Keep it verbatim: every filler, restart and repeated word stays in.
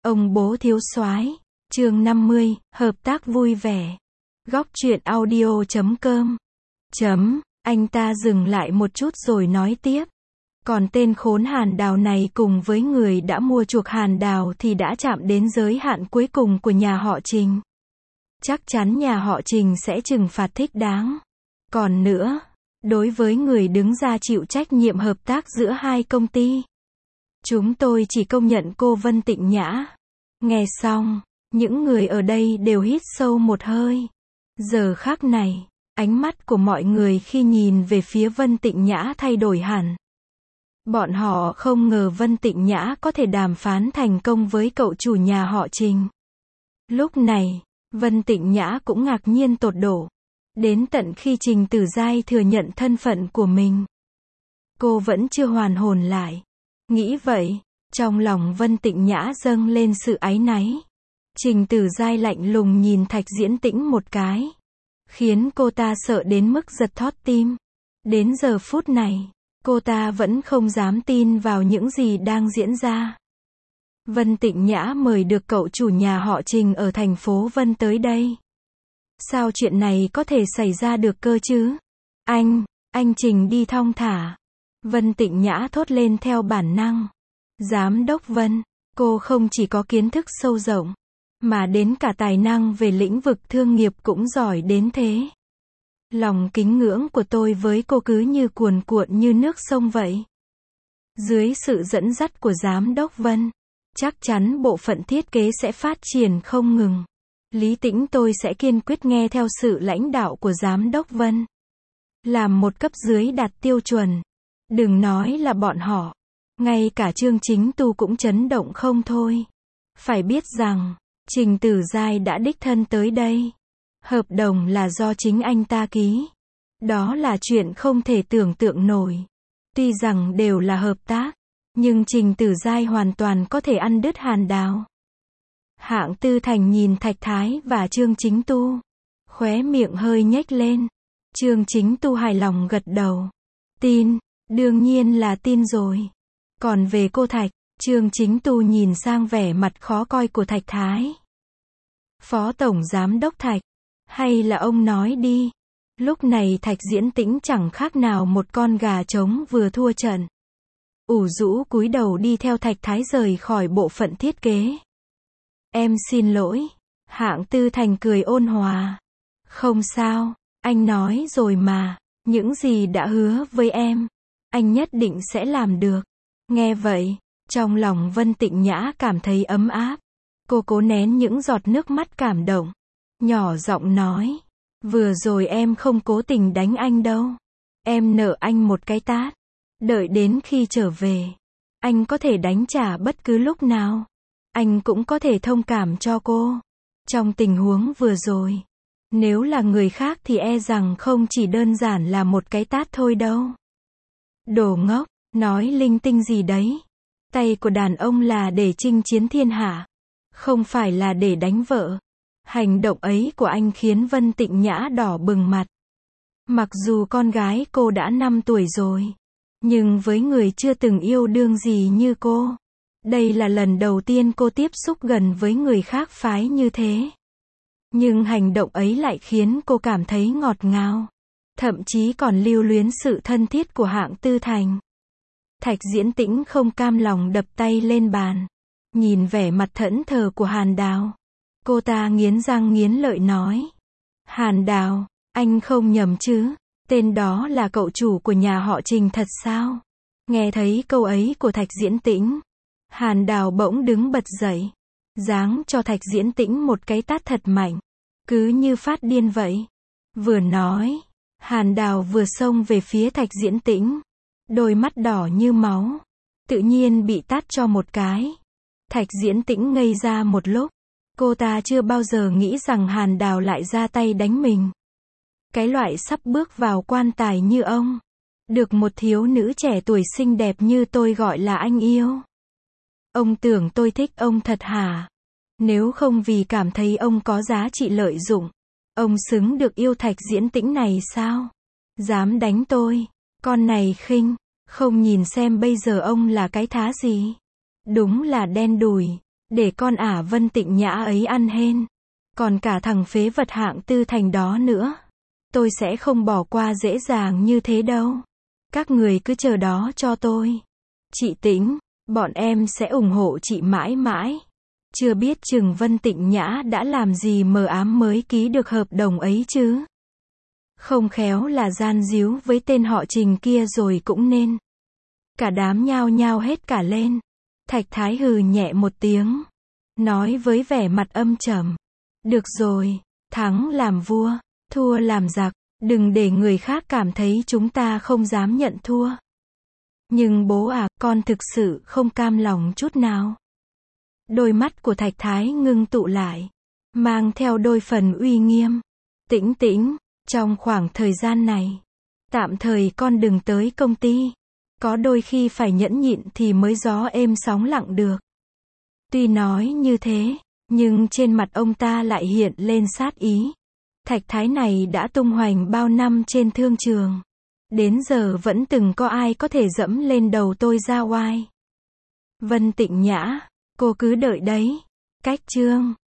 Ông bố thiếu soái, chương năm mươi, hợp tác vui vẻ. Góc truyện audio chấm com. Chấm, anh ta dừng lại một chút rồi nói tiếp. Còn tên khốn Hàn Đào này cùng với người đã mua chuộc Hàn Đào thì đã chạm đến giới hạn cuối cùng của nhà họ Trình. Chắc chắn nhà họ Trình sẽ trừng phạt thích đáng. Còn nữa, đối với người đứng ra chịu trách nhiệm hợp tác giữa hai công ty, chúng tôi chỉ công nhận cô Vân Tịnh Nhã. Nghe xong, những người ở đây đều hít sâu một hơi. Giờ khắc này, ánh mắt của mọi người khi nhìn về phía Vân Tịnh Nhã thay đổi hẳn. Bọn họ không ngờ Vân Tịnh Nhã có thể đàm phán thành công với cậu chủ nhà họ Trình. Lúc này, Vân Tịnh Nhã cũng ngạc nhiên tột độ. Đến tận khi Trình Tử Giai thừa nhận thân phận của mình, cô vẫn chưa hoàn hồn lại. Nghĩ vậy, trong lòng Vân Tịnh Nhã dâng lên sự áy náy. Trình Tử Giai lạnh lùng nhìn Thạch Diễn Tĩnh một cái, khiến cô ta sợ đến mức giật thót tim. Đến giờ phút này, cô ta vẫn không dám tin vào những gì đang diễn ra. Vân Tịnh Nhã mời được cậu chủ nhà họ Trình ở thành phố Vân tới đây. Sao chuyện này có thể xảy ra được cơ chứ? Anh, anh Trình đi thong thả. Vân Tịnh Nhã thốt lên theo bản năng. Giám đốc Vân, cô không chỉ có kiến thức sâu rộng, mà đến cả tài năng về lĩnh vực thương nghiệp cũng giỏi đến thế. Lòng kính ngưỡng của tôi với cô cứ như cuồn cuộn như nước sông vậy. Dưới sự dẫn dắt của Giám đốc Vân, chắc chắn bộ phận thiết kế sẽ phát triển không ngừng. Lý Tĩnh tôi sẽ kiên quyết nghe theo sự lãnh đạo của Giám đốc Vân. Làm một cấp dưới đạt tiêu chuẩn. Đừng nói là bọn họ. Ngay cả Trương Chính Tu cũng chấn động không thôi. Phải biết rằng, Trình Tử Giai đã đích thân tới đây. Hợp đồng là do chính anh ta ký. Đó là chuyện không thể tưởng tượng nổi. Tuy rằng đều là hợp tác, nhưng Trình Tử Giai hoàn toàn có thể ăn đứt Hàn Đào. Hạng Tư Thành nhìn Thạch Thái và Trương Chính Tu, khóe miệng hơi nhếch lên. Trương Chính Tu hài lòng gật đầu. Tin, đương nhiên là tin rồi. Còn về cô Thạch, Trương Chính Tu nhìn sang vẻ mặt khó coi của Thạch Thái. Phó Tổng Giám đốc Thạch, hay là ông nói đi. Lúc này Thạch Diễn Tĩnh chẳng khác nào một con gà trống vừa thua trận. Ủ rũ cúi đầu đi theo Thạch Thái rời khỏi bộ phận thiết kế. Em xin lỗi. Hạng Tư Thành cười ôn hòa. Không sao, anh nói rồi mà, những gì đã hứa với em, anh nhất định sẽ làm được. Nghe vậy, trong lòng Vân Tịnh Nhã cảm thấy ấm áp. Cô cố nén những giọt nước mắt cảm động, nhỏ giọng nói, vừa rồi em không cố tình đánh anh đâu. Em nợ anh một cái tát. Đợi đến khi trở về, anh có thể đánh trả bất cứ lúc nào. Anh cũng có thể thông cảm cho cô. Trong tình huống vừa rồi, nếu là người khác thì e rằng không chỉ đơn giản là một cái tát thôi đâu. Đồ ngốc, nói linh tinh gì đấy. Tay của đàn ông là để chinh chiến thiên hạ, không phải là để đánh vợ. Hành động ấy của anh khiến Vân Tịnh Nhã đỏ bừng mặt. Mặc dù con gái cô đã năm tuổi rồi, nhưng với người chưa từng yêu đương gì như cô, đây là lần đầu tiên cô tiếp xúc gần với người khác phái như thế. Nhưng hành động ấy lại khiến cô cảm thấy ngọt ngào, thậm chí còn lưu luyến sự thân thiết của Hạng Tư Thành. Thạch Diễn Tĩnh không cam lòng đập tay lên bàn, nhìn vẻ mặt thẫn thờ của Hàn Đào. Cô ta nghiến răng nghiến lợi nói. Hàn Đào, anh không nhầm chứ? Tên đó là cậu chủ của nhà họ Trình thật sao? Nghe thấy câu ấy của Thạch Diễn Tĩnh, Hàn Đào bỗng đứng bật dậy, giáng cho Thạch Diễn Tĩnh một cái tát thật mạnh, cứ như phát điên vậy. Vừa nói, Hàn Đào vừa xông về phía Thạch Diễn Tĩnh, đôi mắt đỏ như máu, tự nhiên bị tát cho một cái. Thạch Diễn Tĩnh ngây ra một lúc, cô ta chưa bao giờ nghĩ rằng Hàn Đào lại ra tay đánh mình. Cái loại sắp bước vào quan tài như ông, được một thiếu nữ trẻ tuổi xinh đẹp như tôi gọi là anh yêu. Ông tưởng tôi thích ông thật hả? Nếu không vì cảm thấy ông có giá trị lợi dụng, ông xứng được yêu Thạch Diễn Tĩnh này sao? Dám đánh tôi, con này khinh, không nhìn xem bây giờ ông là cái thá gì? Đúng là đen đủi. Để con ả Vân Tịnh Nhã ấy ăn hên. Còn cả thằng phế vật hạng tư thành đó nữa. Tôi sẽ không bỏ qua dễ dàng như thế đâu. Các người cứ chờ đó cho tôi. Chị Tĩnh, bọn em sẽ ủng hộ chị mãi mãi. Chưa biết chừng Vân Tịnh Nhã đã làm gì mờ ám mới ký được hợp đồng ấy chứ. Không khéo là gian díu với tên họ Trình kia rồi cũng nên. Cả đám nhao nhao hết cả lên. Thạch Thái hừ nhẹ một tiếng. Nói với vẻ mặt âm trầm. Được rồi, thắng làm vua, thua làm giặc. Đừng để người khác cảm thấy chúng ta không dám nhận thua. Nhưng bố à, con thực sự không cam lòng chút nào. Đôi mắt của Thạch Thái ngưng tụ lại. Mang theo đôi phần uy nghiêm. Tĩnh Tĩnh, trong khoảng thời gian này. Tạm thời con đừng tới công ty. Có đôi khi phải nhẫn nhịn thì mới gió êm sóng lặng được. Tuy nói như thế, nhưng trên mặt ông ta lại hiện lên sát ý. Thạch Thái này đã tung hoành bao năm trên thương trường. Đến giờ vẫn từng có ai có thể dẫm lên đầu tôi ra oai. Vân Tịnh Nhã, cô cứ đợi đấy. Cách chương